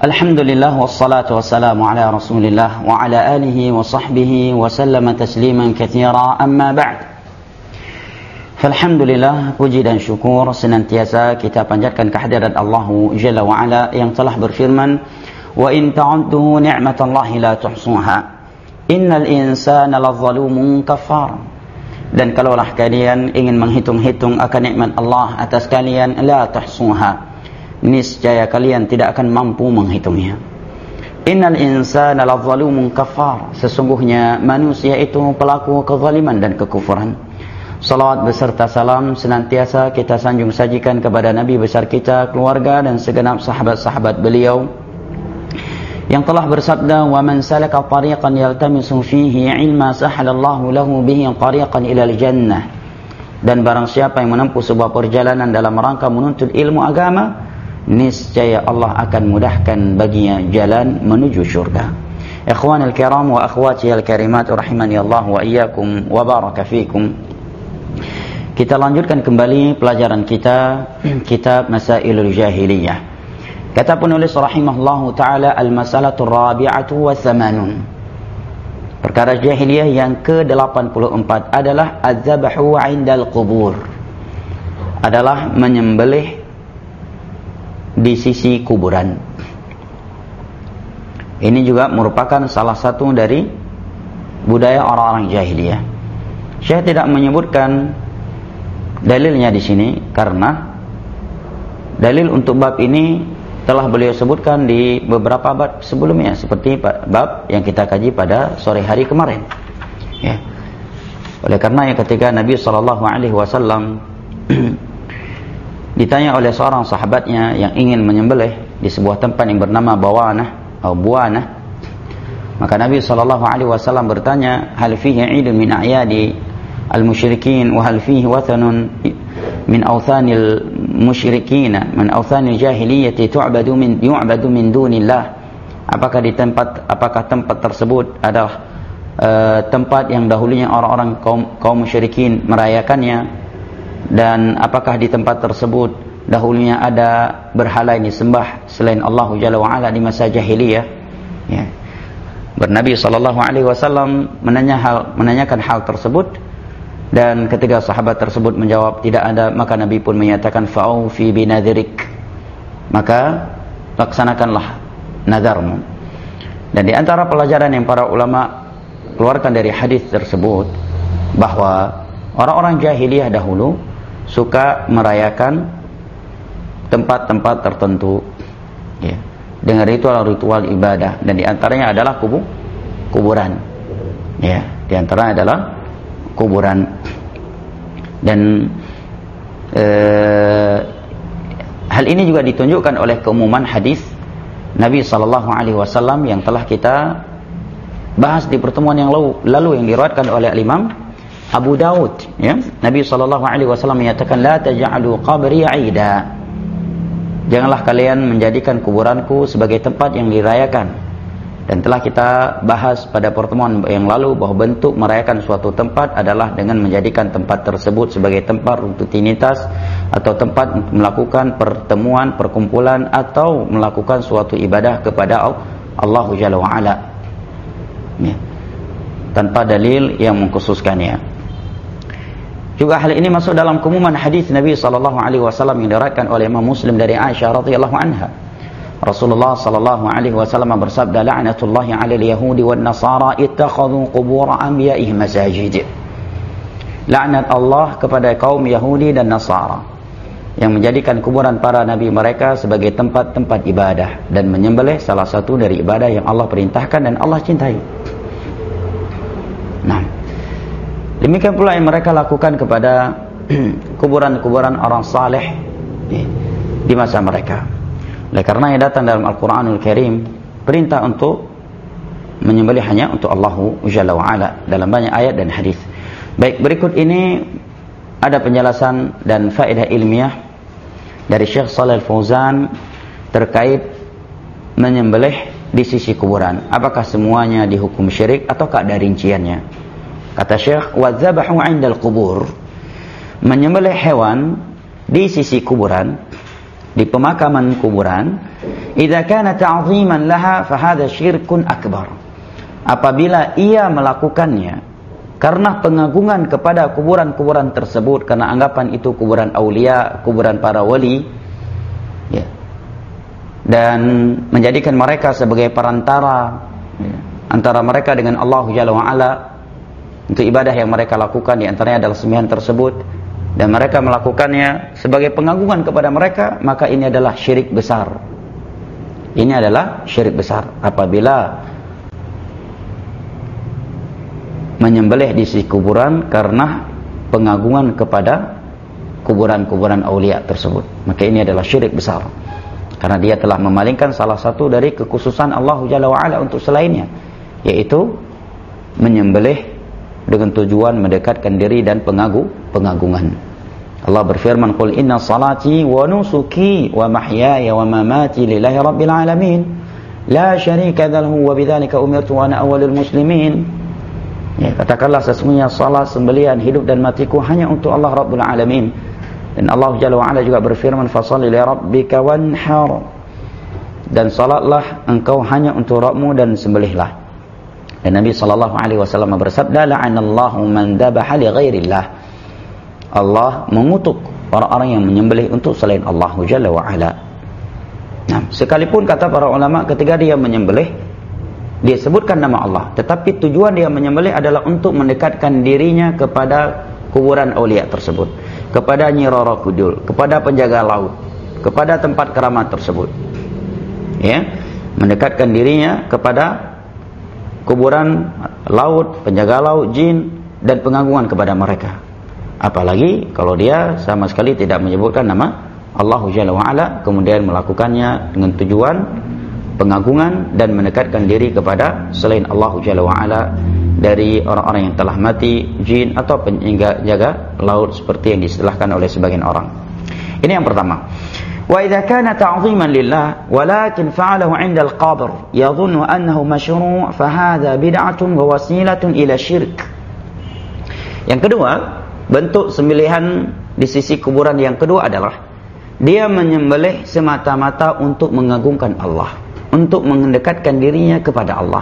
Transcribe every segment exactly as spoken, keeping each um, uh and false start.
Alhamdulillah wassalatu wassalamu ala Rasulillah wa ala alihi wa sahbihi wa sallama tasliman katsira, amma ba'd. Alhamdulillah, puji dan syukur senantiasa kita panjatkan kehadirat Allah Jalla wa Ala yang telah berfirman, wa in ta'uddu ni'matallahi la tuhsuha innal insana lazzalumun kafar. Dan kalaulah kalian ingin menghitung-hitung akan nikmat Allah atas kalian, la tuhsuha, niscaya kalian tidak akan mampu menghitungnya. Innal insana lazzalumun kafar, sesungguhnya manusia itu pelaku kezaliman dan kekufuran. Salawat beserta salam senantiasa kita sanjung sajikan kepada Nabi besar kita, keluarga dan segenap sahabat-sahabat beliau yang telah bersabda, wa man salaka tariqan yaltamisu fihi ilma sahalallahu lahu bihi tariqan ilal jannah. Dan barang siapa yang menempuh sebuah perjalanan dalam rangka menuntut ilmu agama, niscaya Allah akan mudahkan baginya jalan menuju syurga. Ikhwanul kiram wa akhwati al-karimat rahimani Allah wa iyyakum wa baraka fikum. Kita lanjutkan kembali pelajaran kita kitab Masailul Jahiliyah. Kata penulis rahimahullahu taala, al-masalatul rabi'atu wa thamanun. Perkara jahiliyah yang ke delapan puluh empat adalah az-zabhu 'indal qubur. Adalah menyembelih di sisi kuburan. Ini juga merupakan salah satu dari budaya orang-orang jahiliyah. Saya tidak menyebutkan dalilnya di sini karena dalil untuk bab ini telah beliau sebutkan di beberapa bab sebelumnya, seperti bab yang kita kaji pada sore hari kemarin. Ya. Oleh karena yang ketika Nabi sallallahu alaihi wasallam ditanya oleh seorang sahabatnya yang ingin menyembelih di sebuah tempat yang bernama Bawanah atau Buanah, maka Nabi sallallahu alaihi wasallam bertanya, hal fihi 'idun min a'yadi al-musyrikin wa hal fihi wathanun min awthanil musyrikin min awthanil jahiliyyati tu'badu min yu'badu min dunillah. Apakah di tempat apakah tempat tersebut adalah uh, tempat yang dahulunya orang-orang kaum kaum musyrikin merayakannya, dan apakah di tempat tersebut dahulunya ada berhala yang disembah selain Allah Jalla wa Ala di masa jahiliyah? Ya. Bernabi sallallahu alaihi wasallam menanya hal menanyakan hal tersebut, dan ketika sahabat tersebut menjawab tidak ada, maka Nabi pun menyatakan fa'ufi binadhirik, maka laksanakanlah nadarmu. Dan di antara pelajaran yang para ulama keluarkan dari hadis tersebut, bahwa orang-orang jahiliyah dahulu suka merayakan tempat-tempat tertentu, ya, dengan ritual-ritual ibadah, dan di antaranya adalah kubu, kuburan, ya, di antaranya adalah kuburan. Dan eh, hal ini juga ditunjukkan oleh keumuman hadis Nabi sallallahu alaihi wasallam yang telah kita bahas di pertemuan yang lalu, lalu yang diriwayatkan oleh Imam Abu Daud, ya. Nabi sallallahu alaihi wasallam menyatakan, la taj'alu qabri 'ida. Janganlah kalian menjadikan kuburanku sebagai tempat yang dirayakan. Dan telah kita bahas pada pertemuan yang lalu bahwa bentuk merayakan suatu tempat adalah dengan menjadikan tempat tersebut sebagai tempat rutinitas atau tempat untuk melakukan pertemuan, perkumpulan, atau melakukan suatu ibadah kepada Allah Jalla wa Ala, ya, tanpa dalil yang mengkhususkannya. Juga hal ini masuk dalam keumuman hadis Nabi sallallahu alaihi wasallam yang diriwayatkan oleh Imam Muslim dari Aisyah radhiyallahu anha. Rasulullah sallallahu alaihi wasallam bersabda, la'natullahi 'alal yahudi wan nasara ittakhadhu qubur anbiya'ihim masajid. Laknat Allah kepada kaum Yahudi dan Nasara yang menjadikan kuburan para nabi mereka sebagai tempat-tempat ibadah dan menyembelih salah satu dari ibadah yang Allah perintahkan dan Allah cintai. Nah, demikian pula yang mereka lakukan kepada kuburan-kuburan orang saleh di masa mereka. Oleh karena yang datang dalam Al-Quranul Karim perintah untuk menyembelih hanya untuk Allah Jalla wa Ala dalam banyak ayat dan hadis. Baik, berikut ini ada penjelasan dan faedah ilmiah dari Syekh Shalih Al-Fauzan terkait menyembelih di sisi kuburan. Apakah semuanya dihukum syirik ataukah ada rinciannya? Kata Syekh, wa dzabahu 'indal qubur, menyembelih hewan di sisi kuburan, di pemakaman kuburan, idza kana ta'ziman laha fa hadha syirkun akbar. Apabila ia melakukannya karena pengagungan kepada kuburan-kuburan tersebut, karena anggapan itu kuburan aulia, kuburan para wali, ya, dan menjadikan mereka sebagai perantara, ya, antara mereka dengan Allah Jalla wa'ala untuk ibadah yang mereka lakukan, di antaranya adalah sembahyang tersebut, dan mereka melakukannya sebagai pengagungan kepada mereka, maka ini adalah syirik besar. Ini adalah syirik besar apabila menyembelih di sisi kuburan karena pengagungan kepada kuburan-kuburan aulia tersebut, maka ini adalah syirik besar, karena dia telah memalingkan salah satu dari kekhususan Allah Jalla wa'ala untuk selainnya, yaitu menyembelih dengan tujuan mendekatkan diri dan pengagu, pengagungan. Allah berfirman, "Qul inna salati wa nusuki wa mahyaya wa mamati lillahi rabbil alamin, la syarika lahu wa bidzalika umirtu wa ana awwalul muslimin." Ya, katakanlah sesungguhnya salat, sembelihan, hidup dan matiku hanya untuk Allah Rabbul Alamin. Dan Allah Jalla wa'ala juga berfirman, "Fashalli li rabbika wanhar." Dan salatlah engkau hanya untuk Rabbmu dan sembelihlah. Dan Nabi sallallahu alaihi wasallam bersabda, "La'anallahu man dhabaha li ghairillah." Allah mengutuk orang-orang yang menyembelih untuk selain Allah Jalla wa'ala. Nah, sekalipun kata para ulama ketika dia menyembelih dia sebutkan nama Allah, tetapi tujuan dia menyembelih adalah untuk mendekatkan dirinya kepada kuburan aulia tersebut, kepada Nyi Roro Kudul, kepada penjaga laut, kepada tempat keramat tersebut. Ya, mendekatkan dirinya kepada kuburan laut, penjaga laut, jin, dan pengagungan kepada mereka. Apalagi kalau dia sama sekali tidak menyebutkan nama Allah Jalla wa'ala, kemudian melakukannya dengan tujuan pengagungan dan mendekatkan diri kepada selain Allah Jalla wa'ala dari orang-orang yang telah mati, jin atau penjaga laut seperti yang diistilahkan oleh sebagian orang. Ini yang pertama. Wa idza kana ta'ziman lillah walakin fa'alahu 'inda al-qabr yadhunnu annahu mashru' fa hadha bid'atun wa wasilatun ila syirk. Yang kedua, bentuk sembelihan di sisi kuburan yang kedua adalah dia menyembelih semata-mata untuk mengagungkan Allah, untuk mendekatkan dirinya kepada Allah.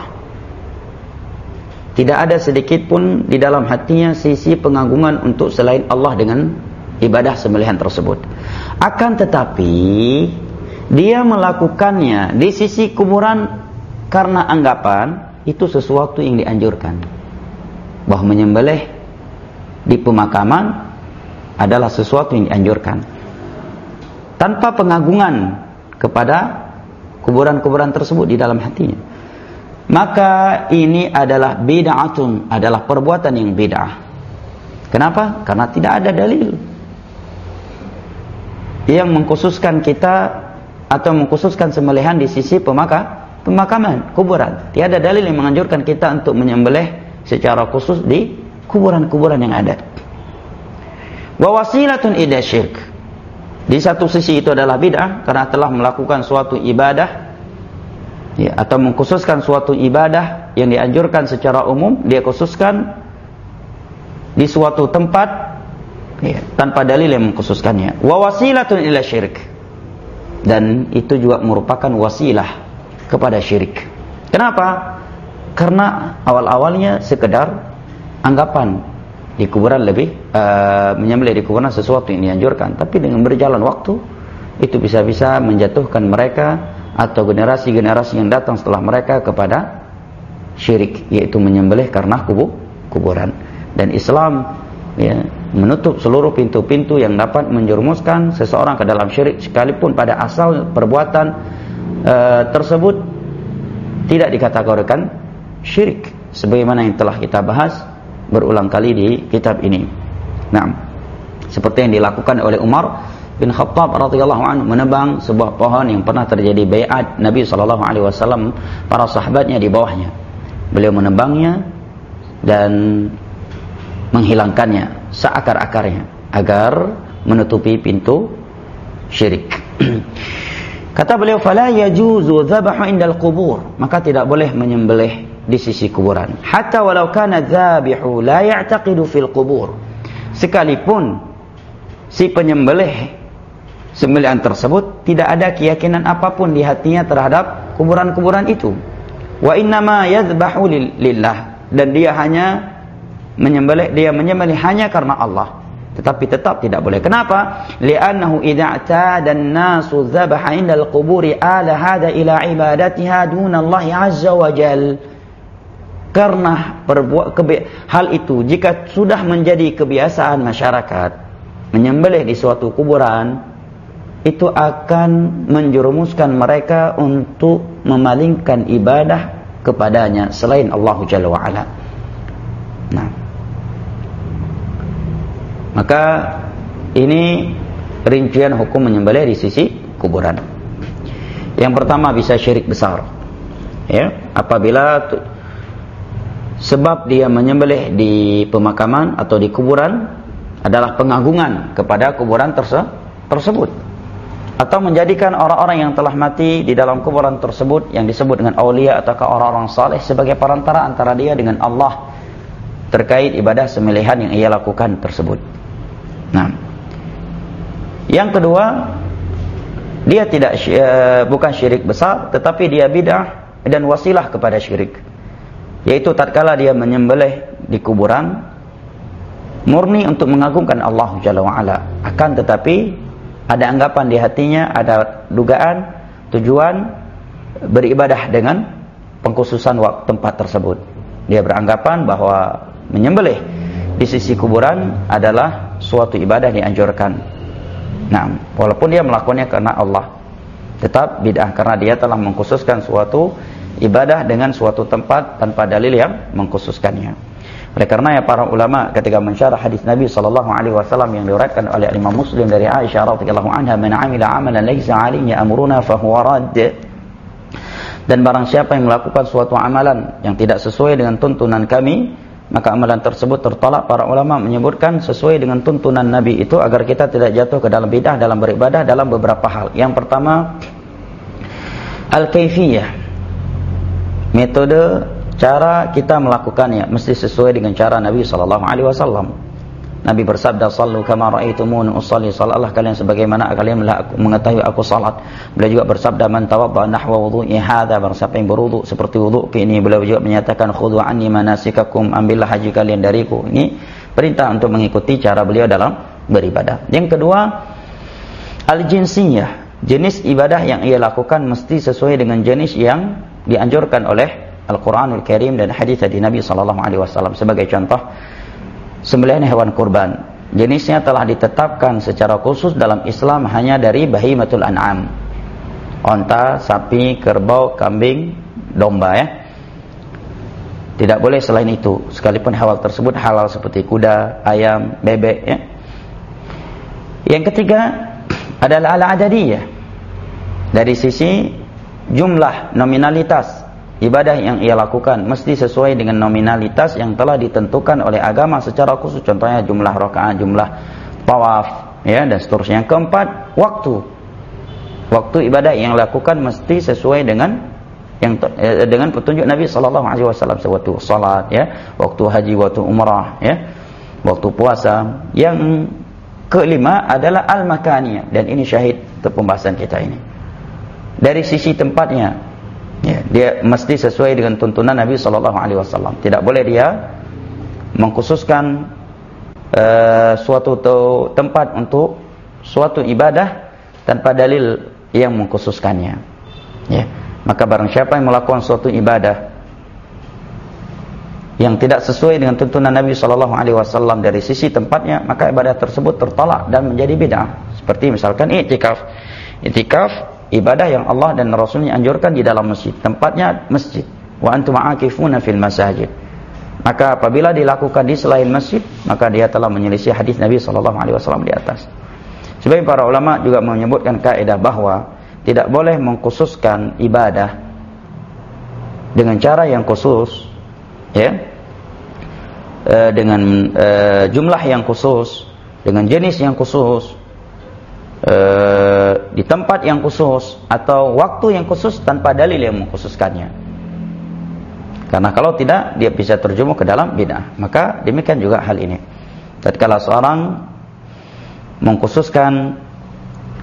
Tidak ada sedikit pun di dalam hatinya sisi pengagungan untuk selain Allah dengan ibadah sembelihan tersebut. Akan tetapi dia melakukannya di sisi kuburan karena anggapan itu sesuatu yang dianjurkan, bahwa menyembelih di pemakaman adalah sesuatu yang dianjurkan tanpa pengagungan kepada kuburan-kuburan tersebut di dalam hatinya, maka ini adalah bid'atun, adalah perbuatan yang bid'ah. Kenapa? Karena tidak ada dalil yang mengkhususkan kita atau mengkhususkan sembelihan di sisi pemaka, pemakaman, kuburan. Tiada dalil yang menganjurkan kita untuk menyembelih secara khusus di kuburan-kuburan yang ada. Wa wasilatun ila syirk. Di satu sisi itu adalah bid'ah karena telah melakukan suatu ibadah, ya, atau mengkhususkan suatu ibadah yang dianjurkan secara umum, dia khususkan di suatu tempat, ya, tanpa dalil yang mengkhususkannya. Wa wasilatun ila syirik, dan itu juga merupakan wasilah kepada syirik. Kenapa? Karena awal-awalnya sekedar anggapan di kuburan lebih uh, menyembelih di kuburan sesuatu yang dianjurkan, tapi dengan berjalan waktu itu bisa-bisa menjatuhkan mereka atau generasi-generasi yang datang setelah mereka kepada syirik, yaitu menyembelih karena kubur, kuburan. Dan Islam, ya, menutup seluruh pintu-pintu yang dapat menjerumuskan seseorang ke dalam syirik, sekalipun pada asal perbuatan uh, tersebut tidak dikategorikan syirik, sebagaimana yang telah kita bahas berulang kali di kitab ini. Nah, seperti yang dilakukan oleh Umar bin Khattab radhiyallahu anhu, menebang sebuah pohon yang pernah terjadi baiat Nabi sallallahu alaihi wasallam, para sahabatnya di bawahnya. Beliau menebangnya dan menghilangkannya seakar-akarnya agar menutupi pintu syirik. Kata beliau, fala yajuzu dzabahu indal qubur, maka tidak boleh menyembelih di sisi kuburan. Hatta walau kana dzabihu la ya'taqidu fil qubur, sekalipun si penyembelih sembelihan tersebut tidak ada keyakinan apapun di hatinya terhadap kuburan-kuburan itu. Wa innama yadhbahu lillah, dan dia hanya menyembelih, dia menyembelih hanya karena Allah. Tetapi tetap tidak boleh. Kenapa? Li'annahu idza i'tada an-nasu dzabaha 'inda al-quburi ala hada ila ibadatiha duna Allah 'azza wa jal. Karena perbuat hal itu jika sudah menjadi kebiasaan masyarakat menyembelih di suatu kuburan, itu akan menjerumuskan mereka untuk memalingkan ibadah kepadanya selain Allah Jalla wa Ala. Nah, maka ini rincian hukum menyembelih di sisi kuburan. Yang pertama bisa syirik besar, ya, apabila sebab dia menyembelih di pemakaman atau di kuburan adalah pengagungan kepada kuburan terse tersebut, atau menjadikan orang-orang yang telah mati di dalam kuburan tersebut yang disebut dengan aulia ataukah orang-orang saleh sebagai perantara antara dia dengan Allah terkait ibadah sembelihan yang ia lakukan tersebut. Nah, yang kedua, dia tidak uh, bukan syirik besar, tetapi dia bid'ah dan wasilah kepada syirik, yaitu tatkala dia menyembelih di kuburan murni untuk mengagungkan Allah Jalla wa Ala, akan tetapi ada anggapan di hatinya, ada dugaan, tujuan beribadah dengan pengkhususan waktu tempat tersebut. Dia beranggapan bahwa menyembelih di sisi kuburan adalah suatu ibadah dianjurkan. Nah, walaupun dia melakukannya karena Allah, tetap bid'ah karena dia telah mengkhususkan suatu ibadah dengan suatu tempat tanpa dalil yang mengkhususkannya. Oleh karena ya para ulama ketika mensyarah hadis Nabi sallallahu alaihi wasallam yang diriwayatkan oleh Imam Muslim dari Aisyah radhiyallahu anha, "Man 'amila 'amalan laisa 'alaihi amruna fa huwa radd." Dan barang siapa yang melakukan suatu amalan yang tidak sesuai dengan tuntunan kami, maka amalan tersebut tertolak. Para ulama menyebutkan sesuai dengan tuntunan Nabi itu agar kita tidak jatuh ke dalam bid'ah dalam beribadah dalam beberapa hal. Yang pertama, al-kaifiyah, metode cara kita melakukannya mesti sesuai dengan cara Nabi sallallahu alaihi wasallam. Nabi bersabda, "Shallu kama ra'aitumuni usalli." Salatlah kalian sebagaimana kalian mengetahui aku salat. Beliau juga bersabda, "Man tawadda nahwa wudu'i hadza." Barang siapa yang berwudu seperti wudu'ku ini. Beliau juga menyatakan, "Khudhu anni manasikakum." Ambillah haji kalian dariku. Ini perintah untuk mengikuti cara beliau dalam beribadah. Yang kedua, al-jinsiyah. Jenis ibadah yang ia lakukan mesti sesuai dengan jenis yang dianjurkan oleh Al-Quranul Karim dan hadis dari Nabi sallallahu alaihi wasallam. Sebagai contoh, sembelihan hewan kurban, jenisnya telah ditetapkan secara khusus dalam Islam hanya dari bahimatul an'am, onta, sapi, kerbau, kambing, domba, ya. Tidak boleh selain itu, sekalipun hewan tersebut halal seperti kuda, ayam, bebek, ya. Yang ketiga adalah al-adadiyah, dari sisi jumlah, nominalitas ibadah yang ia lakukan mesti sesuai dengan nominalitas yang telah ditentukan oleh agama secara khusus. Contohnya jumlah rakaat, jumlah tawaf, ya, dan seterusnya. Yang keempat, waktu. Waktu ibadah yang lakukan mesti sesuai dengan yang eh, dengan petunjuk Nabi sallallahu alaihi wasallam, waktu salat, ya, waktu haji, waktu umrah, ya, waktu puasa. Yang kelima adalah al-makaniyah, dan ini syahid untuk pembahasan kita ini. Dari sisi tempatnya, ya, dia mesti sesuai dengan tuntunan Nabi sallallahu alaihi wasallam. Tidak boleh dia mengkhususkan uh, suatu tempat untuk suatu ibadah tanpa dalil yang mengkhususkannya. Ya, maka barang siapa yang melakukan suatu ibadah yang tidak sesuai dengan tuntunan Nabi sallallahu alaihi wasallam dari sisi tempatnya, maka ibadah tersebut tertolak dan menjadi bid'ah. Seperti misalkan i'tikaf. I'tikaf ibadah yang Allah dan Rasulnya anjurkan di dalam masjid, tempatnya masjid. Wa antum aakifuna fil masajid. Maka apabila dilakukan di selain masjid, maka dia telah menyelisih hadis Nabi sallallahu alaihi wasallam di atas. Sebab para ulama juga menyebutkan kaidah bahwa tidak boleh mengkhususkan ibadah dengan cara yang khusus, ya, e, dengan e, jumlah yang khusus, dengan jenis yang khusus, Uh, di tempat yang khusus atau waktu yang khusus tanpa dalil yang mengkhususkannya. Karena kalau tidak, dia bisa terjerumus ke dalam bid'ah. Maka demikian juga hal ini. Tatkala seorang mengkhususkan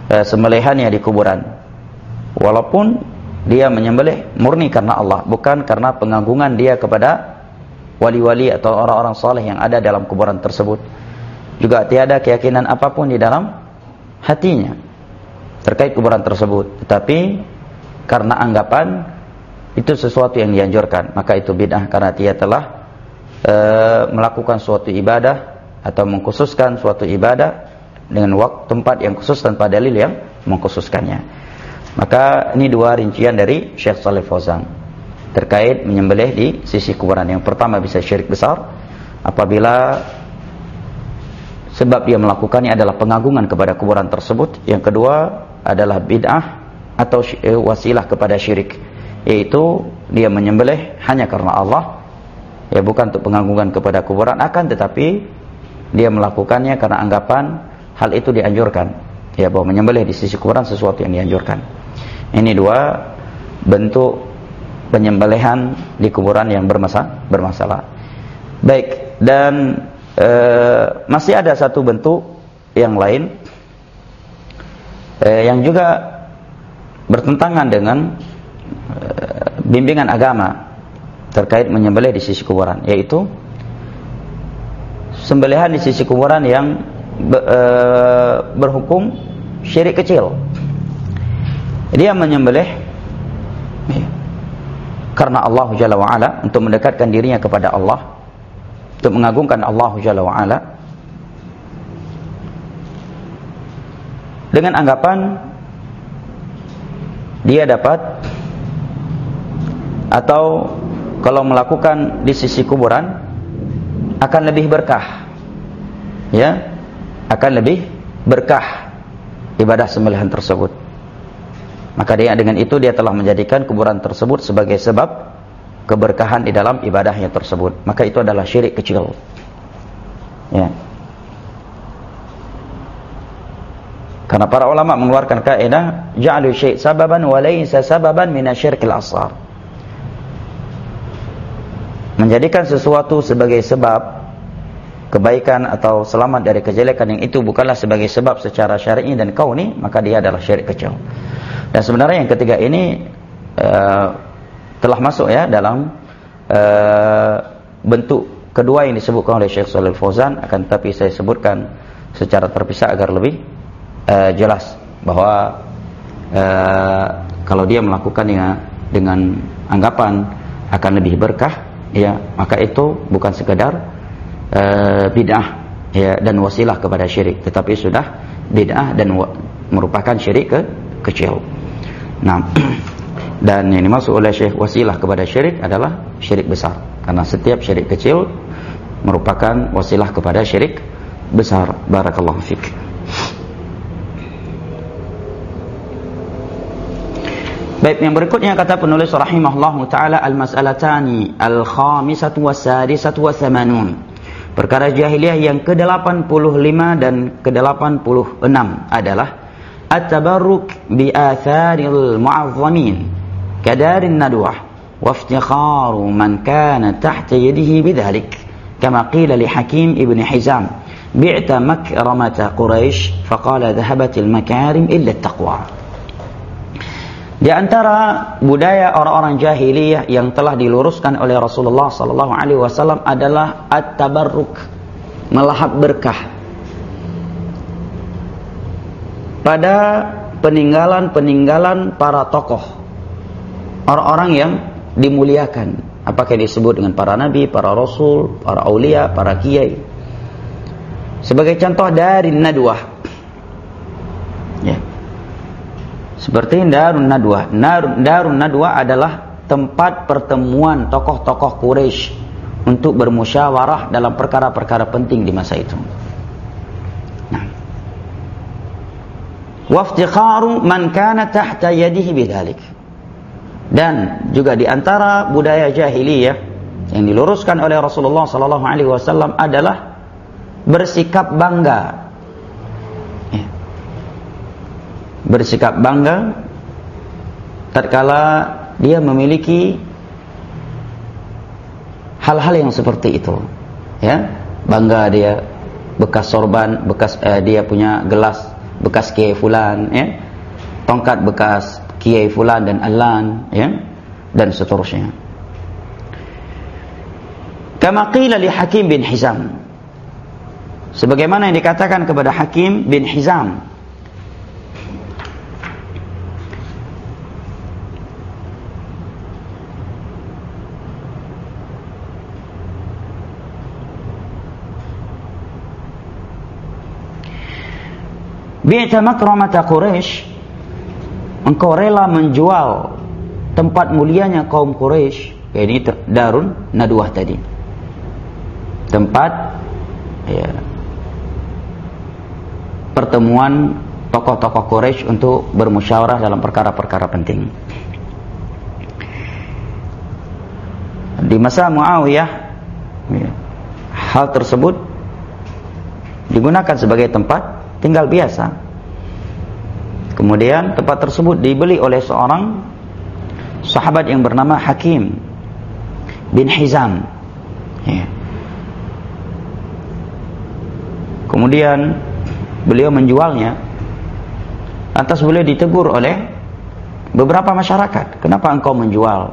eh, sembelihannya di kuburan, walaupun dia menyembelih murni karena Allah, bukan karena pengagungan dia kepada wali-wali atau orang-orang saleh yang ada dalam kuburan tersebut. Juga tiada keyakinan apapun di dalam hatinya terkait kuburan tersebut, tetapi karena anggapan itu sesuatu yang dianjurkan, maka itu bid'ah karena dia telah e, melakukan suatu ibadah atau mengkhususkan suatu ibadah dengan waktu tempat yang khusus tanpa dalil yang mengkhususkannya. Maka ini dua rincian dari Syekh Shalih Fauzan terkait menyembelih di sisi kuburan. Yang pertama bisa syirik besar apabila sebab dia melakukannya adalah pengagungan kepada kuburan tersebut. Yang kedua adalah bid'ah atau wasilah kepada syirik, yaitu dia menyembelih hanya karena Allah, ya bukan untuk pengagungan kepada kuburan, akan tetapi dia melakukannya karena anggapan hal itu dianjurkan, ya bahwa menyembelih di sisi kuburan sesuatu yang dianjurkan. Ini dua bentuk penyembelihan di kuburan yang bermasalah. bermasalah. Baik, dan e, masih ada satu bentuk yang lain e, yang juga bertentangan dengan e, bimbingan agama terkait menyembelih di sisi kuburan, yaitu sembelihan di sisi kuburan yang be, e, berhukum syirik kecil. Dia menyembelih karena Allah Jalla wa'ala, untuk mendekatkan dirinya kepada Allah, untuk mengagungkan Allah Jalla wa'ala, dengan anggapan dia dapat, atau kalau melakukan di sisi kuburan akan lebih berkah, ya akan lebih berkah ibadah sembelihan tersebut. Maka dia dengan itu dia telah menjadikan kuburan tersebut sebagai sebab keberkahan di dalam ibadahnya tersebut. Maka itu adalah syirik kecil. Ya. Karena para ulama mengeluarkan kaidah ja'alu syai' sababan wa laysa sababan minasyirkil asghar. Menjadikan sesuatu sebagai sebab kebaikan atau selamat dari kejelekan yang itu bukanlah sebagai sebab secara syar'i dan kauni, maka dia adalah syirik kecil. Dan sebenarnya yang ketiga ini uh, telah masuk ya dalam uh, bentuk kedua yang disebutkan oleh Syekh Shalih Fauzan, akan tetapi saya sebutkan secara terpisah agar lebih uh, jelas bahwa uh, kalau dia melakukannya dengan anggapan akan lebih berkah, ya maka itu bukan sekadar uh, bid'ah ya dan wasilah kepada syirik, tetapi sudah bid'ah dan merupakan syirik ke kecil. Nah, dan yang dimaksud oleh Syekh wasilah kepada syirik adalah syirik besar, karena setiap syirik kecil merupakan wasilah kepada syirik besar. Barakallahu fik. Baik, yang berikutnya kata penulis rahimahullahu taala, al-mas'alatani al-khamisatu was-sadisatu was-samanun. Perkara jahiliyah yang ke delapan puluh lima dan ke delapan puluh enam adalah at-tabarruk bi atharil mu'azzamin kadarin nadwah wa iftikharu man kana tahta yadihi bidzalik kama qila li Hakim ibn Hizam bi'ta makramata Quraisy faqala dhahabatil makarim illa at-taqwa. Di antara budaya orang-orang jahiliyah yang telah diluruskan oleh Rasulullah sallallahu alaihi wasallam adalah at-tabarruk, melahap berkah pada peninggalan-peninggalan para tokoh, orang-orang yang dimuliakan, apakah disebut dengan para nabi, para rasul, para aulia, para kiai. Sebagai contoh dari nadwah, ya. Seperti Darun Nadwah. Darun Nadwah adalah tempat pertemuan tokoh-tokoh Quraisy untuk bermusyawarah dalam perkara-perkara penting di masa itu. Nah, waftikharu man kana tahta yadihi bidzalik. Dan juga di antara budaya jahiliyah yang diluruskan oleh Rasulullah sallallahu alaihi wasallam adalah bersikap bangga. Ya. Bersikap bangga tatkala dia memiliki hal-hal yang seperti itu. Ya, bangga dia bekas sorban, bekas eh, dia punya gelas bekas kiai fulan, ya, tongkat bekas kiai fulan dan alan, ya, dan seterusnya. Kama qila li Hakim bin Hizam, sebagaimana yang dikatakan kepada Hakim bin Hizam, bi'ta makramata Quraisy, engkau rela menjual tempat mulianya kaum Quraisy, yakni Darun Nadwah tadi, tempat, ya, pertemuan tokoh-tokoh Quraisy untuk bermusyawarah dalam perkara-perkara penting. Di masa Muawiyah, ya, hal tersebut digunakan sebagai tempat tinggal biasa. Kemudian tempat tersebut dibeli oleh seorang sahabat yang bernama Hakim bin Hizam, ya. Kemudian beliau menjualnya, lantas beliau ditegur oleh beberapa masyarakat, kenapa engkau menjual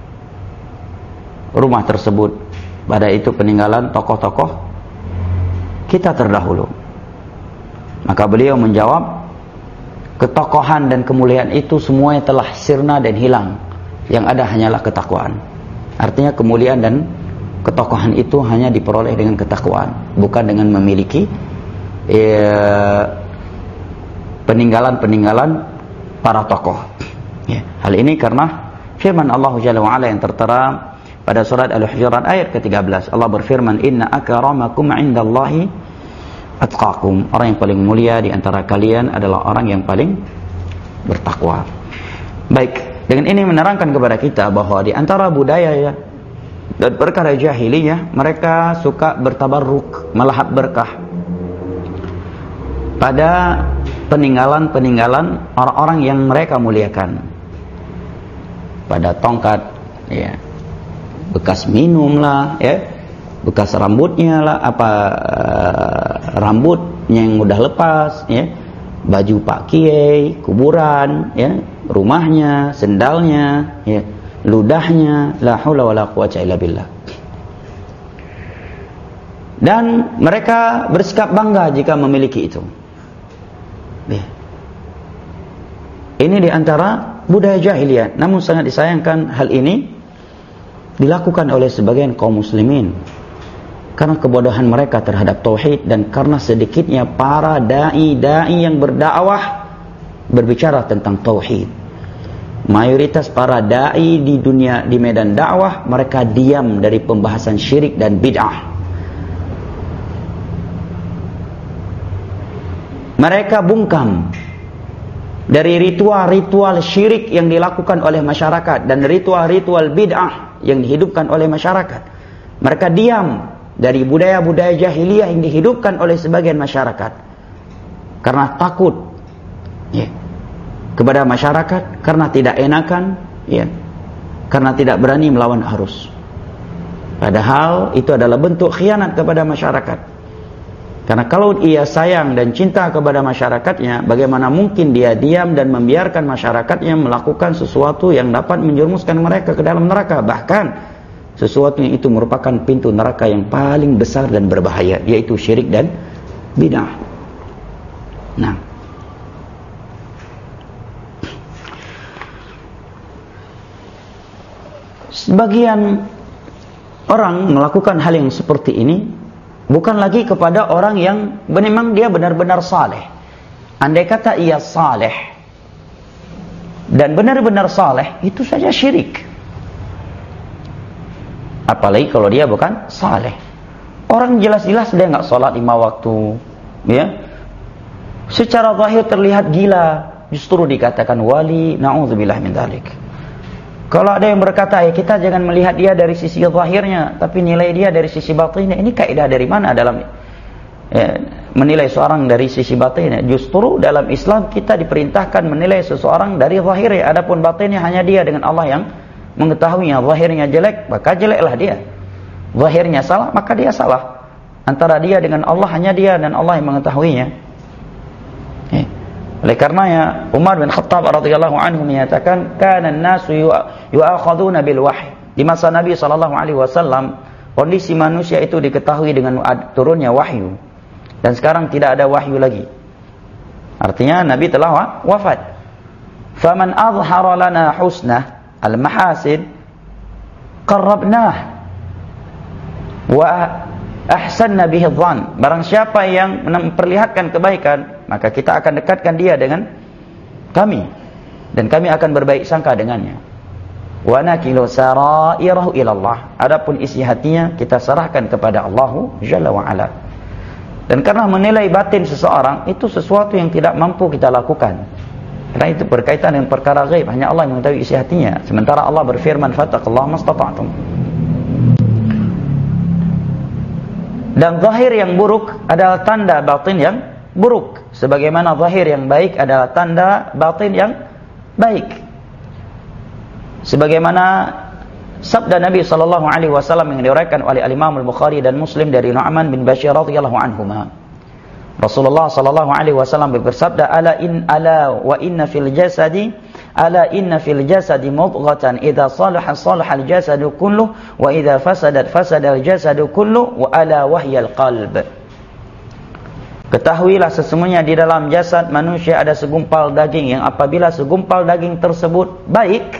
rumah tersebut, pada itu peninggalan tokoh-tokoh kita terdahulu. Maka beliau menjawab, ketokohan dan kemuliaan itu semuanya telah sirna dan hilang, yang ada hanyalah ketakwaan. Artinya kemuliaan dan ketokohan itu hanya diperoleh dengan ketakwaan, bukan dengan memiliki peninggalan-peninggalan eh, para tokoh, ya. Hal ini karena firman Allah Jalla wa'ala yang tertera pada surat Al-Hujurat ayat ke tiga belas. Allah berfirman, inna akramakum indallahi atqakum, orang yang paling mulia di antara kalian adalah orang yang paling bertakwa. Baik, dengan ini menerangkan kepada kita bahwa di antara budaya, ya, dan perkara jahiliyah, mereka suka bertabarruk, melahap berkah pada peninggalan-peninggalan orang-orang yang mereka muliakan, pada tongkat, ya, bekas minum lah, ya, bekas rambutnya lah, apa uh, rambutnya yang udah lepas, ya, baju Pak Kiai, kuburan, ya, rumahnya, sendalnya, ya, ludahnya, la haula wala quwwata illa billah. Dan mereka bersikap bangga jika memiliki itu. Ya. Ini diantara budaya jahiliyah. Namun sangat disayangkan hal ini dilakukan oleh sebagian kaum muslimin karena kebodohan mereka terhadap tauhid dan karena sedikitnya para dai-dai yang berdakwah berbicara tentang tauhid. Mayoritas para dai di dunia, di medan dakwah, mereka diam dari pembahasan syirik dan bid'ah. Mereka bungkam dari ritual-ritual syirik yang dilakukan oleh masyarakat dan ritual-ritual bid'ah yang dihidupkan oleh masyarakat. Mereka diam dari budaya-budaya jahiliyah yang dihidupkan oleh sebagian masyarakat karena takut, ya, kepada masyarakat, karena tidak enakan, ya, karena tidak berani melawan arus. Padahal itu adalah bentuk khianat kepada masyarakat. Karena kalau ia sayang dan cinta kepada masyarakatnya, bagaimana mungkin dia diam dan membiarkan masyarakatnya melakukan sesuatu yang dapat menjerumuskan mereka ke dalam neraka. Bahkan sesuatu yang itu merupakan pintu neraka yang paling besar dan berbahaya, yaitu syirik dan bid'ah. Nah, sebagian orang melakukan hal yang seperti ini bukan lagi kepada orang yang memang dia benar-benar saleh. Andai kata ia saleh dan benar-benar saleh, itu saja syirik. Apalagi kalau dia bukan saleh. Orang jelas-jelas dia nggak sholat lima waktu, ya, secara zahir terlihat gila, justru dikatakan wali. Na'udzubillah min dzalik. Kalau ada yang berkata, ya, kita jangan melihat dia dari sisi zahirnya, tapi nilai dia dari sisi batinnya. Ini kaidah dari mana dalam, ya, menilai seorang dari sisi batinnya? Justru dalam Islam kita diperintahkan menilai seseorang dari zahirnya. Adapun batinnya hanya dia dengan Allah yang mengetahuinya. Zahirnya jelek, maka jeleklah dia. Zahirnya salah, maka dia salah. Antara dia dengan Allah hanya dia dan Allah yang mengetahuinya. Ya. Oleh karenanya Umar bin Khattab radhiyallahu anhu menyatakan, kana an-nasu yu'akhaduna bil wahyi. Di masa Nabi sallallahu alaihi wasallam, kondisi manusia itu diketahui dengan turunnya wahyu. Dan sekarang tidak ada wahyu lagi. Artinya Nabi telah wafat. Faman azhara lana husnah al-mahasin qarrabnah wa ahsanna bihi dhann. Barang siapa yang memperlihatkan kebaikan, maka kita akan dekatkan dia dengan kami dan kami akan berbaik sangka dengannya. Wa nakilu sarairahu ila Allah. Adapun isi hatinya kita serahkan kepada Allah Jalla wa Ala. Dan karena menilai batin seseorang itu sesuatu yang tidak mampu kita lakukan. Karena itu berkaitan dengan perkara ghaib, hanya Allah yang mengetahui isi hatinya. Sementara Allah berfirman, fattaqullaha mastata'tum. Dan zahir yang buruk adalah tanda batin yang buruk, sebagaimana zahir yang baik adalah tanda batin yang baik. Sebagaimana sabda Nabi sallallahu alaihi wasallam yang diriwayatkan oleh Imam Al-Bukhari dan Muslim dari Nu'man bin Bashir radhiyallahu anhuma. Rasulullah sallallahu alaihi wasallam bersabda, ala in ala wa inna fil jasadi ala inna fil jasadi mudghatan idza salaha salaha al jasadu kulluh wa idza fasadat fasada al jasadu kulluh wa ala wahyal qalb. Ketahuilah sesungguhnya di dalam jasad manusia ada segumpal daging yang apabila segumpal daging tersebut baik,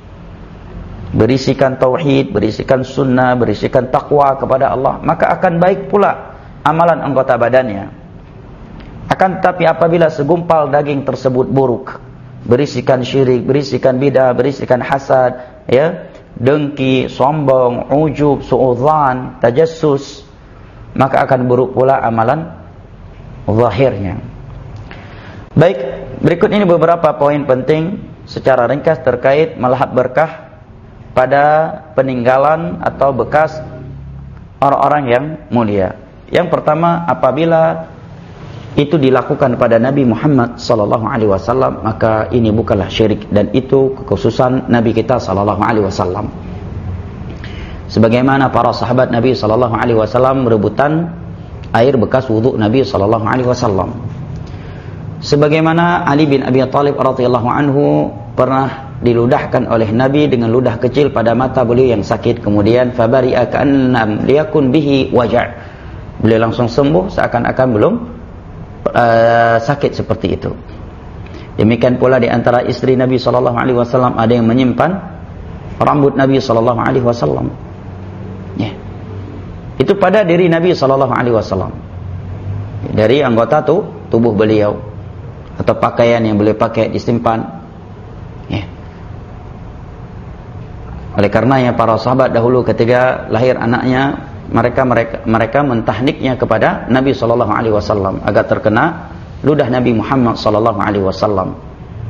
berisikan tauhid, berisikan sunnah, berisikan takwa kepada Allah, maka akan baik pula amalan anggota badannya. Akan tetapi apabila segumpal daging tersebut buruk, berisikan syirik, berisikan bidah, berisikan hasad, ya, dengki, sombong, ujub, suudzan, tajassus, maka akan buruk pula amalan zahirnya. Baik, berikut ini beberapa poin penting secara ringkas terkait melahap berkah pada peninggalan atau bekas orang-orang yang mulia. Yang pertama, apabila itu dilakukan pada Nabi Muhammad sallallahu alaihi wasallam, maka ini bukanlah syirik, dan itu kekhususan Nabi kita sallallahu alaihi wasallam. Sebagaimana para sahabat Nabi sallallahu alaihi wasallam merebutan air bekas wudhu Nabi sallallahu alaihi wasallam. Sebagaimana Ali bin Abi Thalib radhiyallahu anhu pernah diludahkan oleh Nabi dengan ludah kecil pada mata beliau yang sakit, kemudian fabari'a ka'annam liyakun bihi waja'. Beliau langsung sembuh seakan-akan belum Uh, sakit seperti itu. Demikian pula di antara istri Nabi sallallahu alaihi wasallam ada yang menyimpan rambut Nabi sallallahu alaihi wasallam. Ya. Itu pada diri Nabi sallallahu alaihi wasallam. Dari anggota tu, tubuh beliau atau pakaian yang beliau pakai disimpan. Ya. Oleh karenanya para sahabat dahulu ketika lahir anaknya, mereka mereka mereka mentahniknya kepada Nabi sallallahu alaihi wasallam agar terkena ludah Nabi Muhammad sallallahu alaihi wasallam.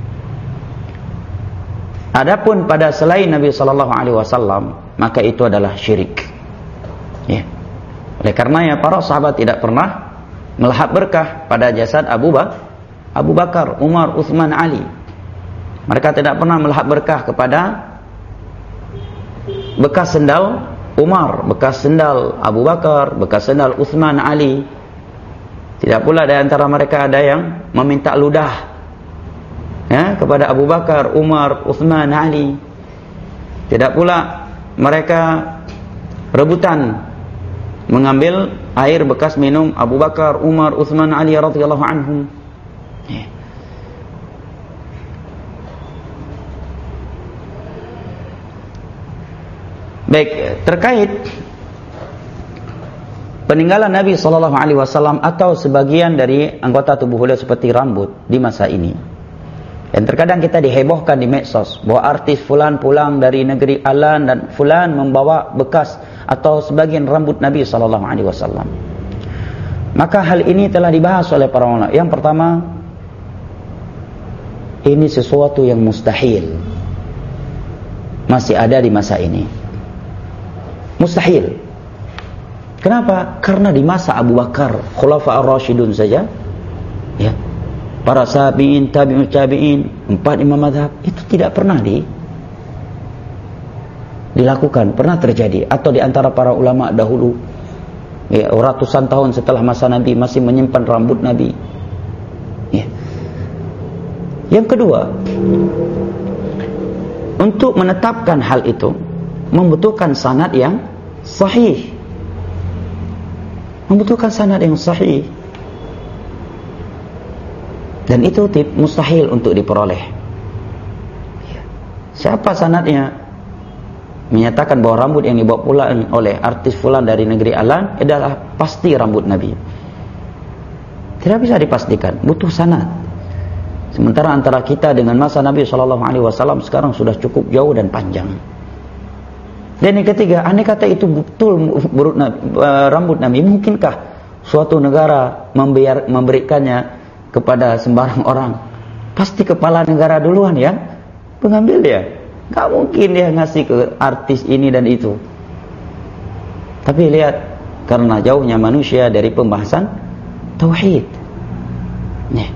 Adapun pada selain Nabi sallallahu alaihi wasallam, maka itu adalah syirik. Ya. Oleh karenanya para sahabat tidak pernah melahap berkah pada jasad Abu Bakar, Abu Bakar, Umar, Utsman, Ali. Mereka tidak pernah melahap berkah kepada bekas sendal Umar, bekas sendal Abu Bakar, bekas sendal Utsman, Ali. Tidak pula di antara mereka ada yang meminta ludah, ya, kepada Abu Bakar, Umar, Utsman, Ali. Tidak pula mereka rebutan mengambil air bekas minum Abu Bakar, Umar, Utsman, Ali radhiyallahu anhum. Ya. Baik, terkait peninggalan Nabi sallallahu alaihi wasallam atau sebagian dari anggota tubuh beliau seperti rambut di masa ini. Dan terkadang kita dihebohkan di medsos bahwa artis fulan pulang dari negeri Alan dan fulan membawa bekas atau sebagian rambut Nabi sallallahu alaihi wasallam. Maka hal ini telah dibahas oleh para ulama. Yang pertama, ini sesuatu yang mustahil masih ada di masa ini. Mustahil. Kenapa? Karena di masa Abu Bakar, Khulafa ar-Rasyidun saja, ya, para sahabiin, tabi'ut tabi'in, empat imam mazhab, itu tidak pernah di dilakukan, pernah terjadi. Atau di antara para ulama dahulu, ya, ratusan tahun setelah masa Nabi masih menyimpan rambut Nabi. Ya. Yang kedua, untuk menetapkan hal itu membutuhkan sanad yang sahih. Membutuhkan sanad yang sahih. Dan itu mustahil untuk diperoleh. Siapa sanadnya? Menyatakan bahwa rambut yang dibawa pulang oleh artis fulan dari negeri Alan adalah pasti rambut Nabi. Tidak bisa dipastikan, butuh sanad. Sementara antara kita dengan masa Nabi shallallahu alaihi wasallam sekarang sudah cukup jauh dan panjang. Dan yang ketiga, andai kata itu betul rambut Nabi, mungkinkah suatu negara membiar, memberikannya kepada sembarang orang? Pasti kepala negara duluan ya pengambil dia. Gak mungkin dia ngasih ke artis ini dan itu. Tapi lihat, karena jauhnya manusia dari pembahasan tauhid. Nih.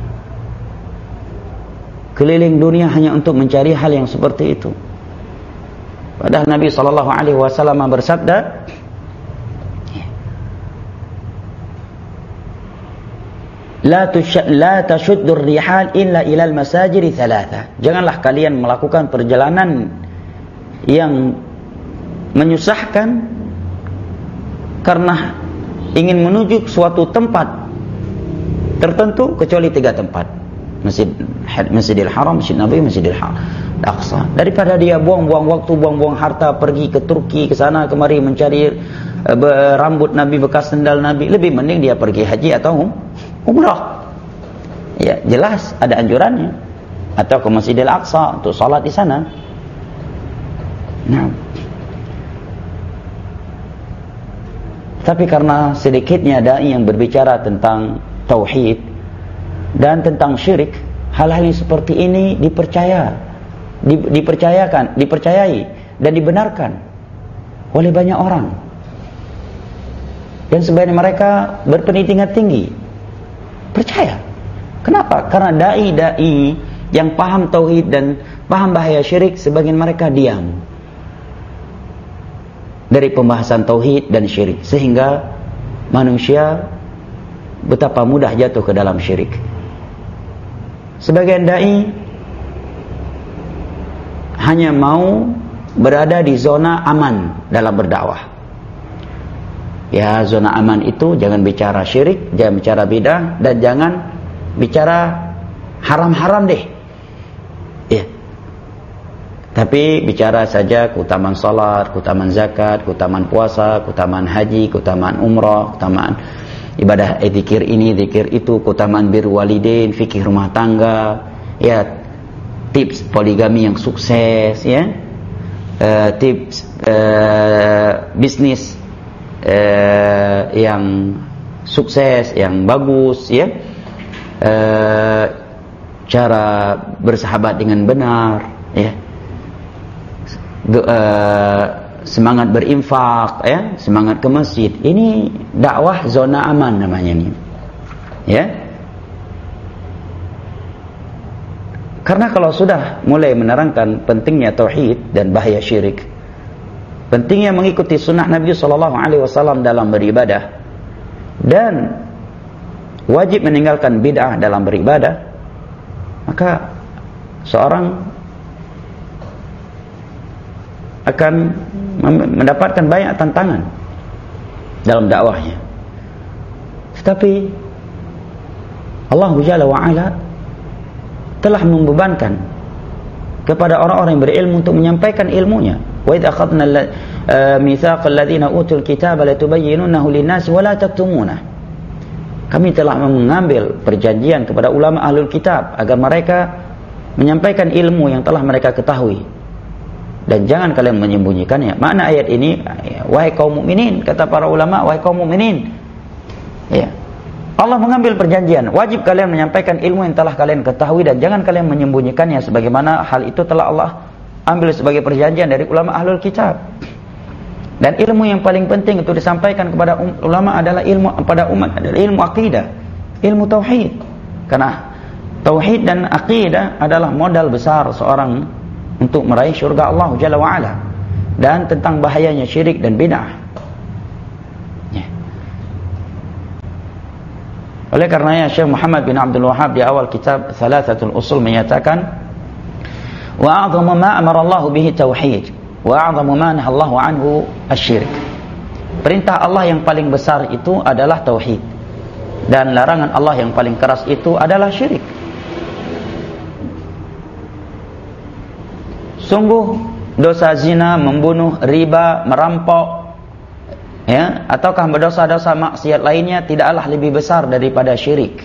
Keliling dunia hanya untuk mencari hal yang seperti itu. Padahal Nabi shallallahu alaihi wasallam bersabda, La tashuddur rihal illa ilal masajiri thalatha. Janganlah kalian melakukan perjalanan yang menyusahkan karena ingin menuju suatu tempat tertentu kecuali tiga tempat. Masjid Masjidil Haram, Masjid Nabi, Masjidil Aqsa. Daripada dia buang-buang waktu, buang-buang harta pergi ke Turki, ke sana kemari mencari uh, rambut Nabi, bekas sendal Nabi, lebih mending dia pergi haji atau umrah. Ya, jelas ada anjurannya. Atau ke Masjidil Aqsa untuk salat di sana. Nah. Tapi karena sedikitnya dai yang berbicara tentang tauhid dan tentang syirik, hal-hal yang seperti ini dipercaya, di, dipercayakan, dipercayai dan dibenarkan oleh banyak orang. Dan sebagian mereka berpendidikan tinggi. Percaya. Kenapa? Karena dai-dai yang paham tauhid dan paham bahaya syirik, sebagian mereka diam dari pembahasan tauhid dan syirik, sehingga manusia betapa mudah jatuh ke dalam syirik. Sebagian dai hanya mau berada di zona aman dalam berdakwah. Ya, zona aman itu jangan bicara syirik, jangan bicara bidah, dan jangan bicara haram-haram deh. Ya. Tapi bicara saja keutamaan salat, keutamaan zakat, keutamaan puasa, keutamaan haji, keutamaan umrah, keutamaan ibadah zikir ini, zikir itu, keutamaan birrul walidain, fikih rumah tangga, ya, tips poligami yang sukses, ya, uh, tips uh, bisnis uh, yang sukses, yang bagus, ya, uh, cara bersahabat dengan benar, ya, uh, semangat berinfak, ya, semangat ke masjid. Ini dakwah zona aman namanya ini. Ya. Karena kalau sudah mulai menerangkan pentingnya tauhid dan bahaya syirik, pentingnya mengikuti sunnah Nabi sallallahu alaihi wasallam dalam beribadah, dan wajib meninggalkan bid'ah dalam beribadah, maka seorang akan mendapatkan banyak tantangan dalam dakwahnya. Tetapi Allah Jalla wa Ala telah membebankan kepada orang-orang yang berilmu untuk menyampaikan ilmunya. Wa idz akhadna mitsaqal ladzina utul kitaba latubayyinunahu lin-nasi wa la taktumunah. Kami telah mengambil perjanjian kepada ulama ahlul kitab agar mereka menyampaikan ilmu yang telah mereka ketahui, dan jangan kalian menyembunyikannya. Makna ayat ini, wahai kaum mukminin, kata para ulama, wahai kaum mukminin, ya, Allah mengambil perjanjian, wajib kalian menyampaikan ilmu yang telah kalian ketahui dan jangan kalian menyembunyikannya, sebagaimana hal itu telah Allah ambil sebagai perjanjian dari ulama ahlul kitab. Dan ilmu yang paling penting untuk disampaikan kepada ulama adalah ilmu pada umat, adalah ilmu akidah, ilmu tauhid. Karena tauhid dan akidah adalah modal besar seorang untuk meraih syurga Allah Jalla wa'ala, dan tentang bahayanya syirik dan bid'ah. Ya. Oleh karenanya Syekh Muhammad bin Abdul Wahhab di awal kitab Thalathatul Usul menyatakan, wa a'zamu ma amara Allah bihi tauhid, wa a'zamu ma nahallahu anhu asy-syirk. Perintah Allah yang paling besar itu adalah tauhid, dan larangan Allah yang paling keras itu adalah syirik. Sungguh dosa zina, membunuh, riba, merampok, ya, ataukah berdosa-dosa maksiat lainnya tidaklah lebih besar daripada syirik.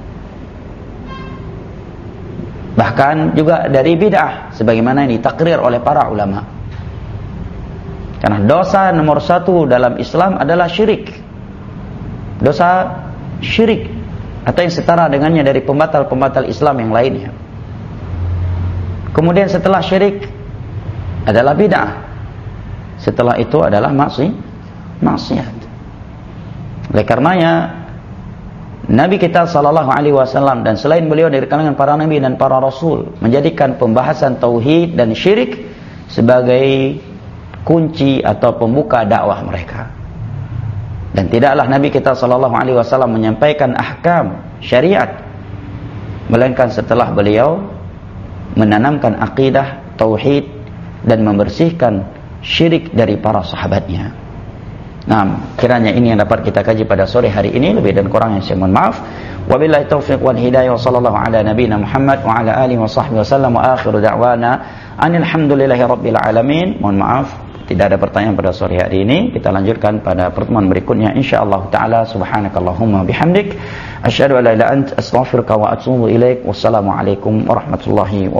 Bahkan juga dari bid'ah, sebagaimana yang ditakrir oleh para ulama. Karena dosa nomor satu dalam Islam adalah syirik. Dosa syirik, atau yang setara dengannya dari pembatal-pembatal Islam yang lainnya. Kemudian setelah syirik adalah bid'ah. Setelah itu adalah maksi, maksiat. Oleh karenanya Nabi kita sallallahu alaihi wasallam dan selain beliau dari kalangan para nabi dan para rasul menjadikan pembahasan tauhid dan syirik sebagai kunci atau pembuka dakwah mereka. Dan tidaklah Nabi kita sallallahu alaihi wasallam menyampaikan ahkam syariat melainkan setelah beliau menanamkan akidah tauhid dan membersihkan syirik dari para sahabatnya. Nah, kiranya ini yang dapat kita kaji pada sore hari ini. Lebih dan kurangnya saya mohon maaf. Wabillahi taufiq wal hidayah, wa sallallahu ala nabiyina Muhammad wa ala alihi wa sahbihi wasallam, wa akhiru da'wana anil hamdulillahi rabbil alamin. Mohon maaf tidak ada pertanyaan pada sore hari ini. Kita lanjutkan pada pertemuan berikutnya insyaallah taala. Subhanakallahumma bihamdik asyhadu an la ilaha illa anta astaghfiruka wa atubu ilaik. Wassalamu alaikum warahmatullahi wabarakatuh.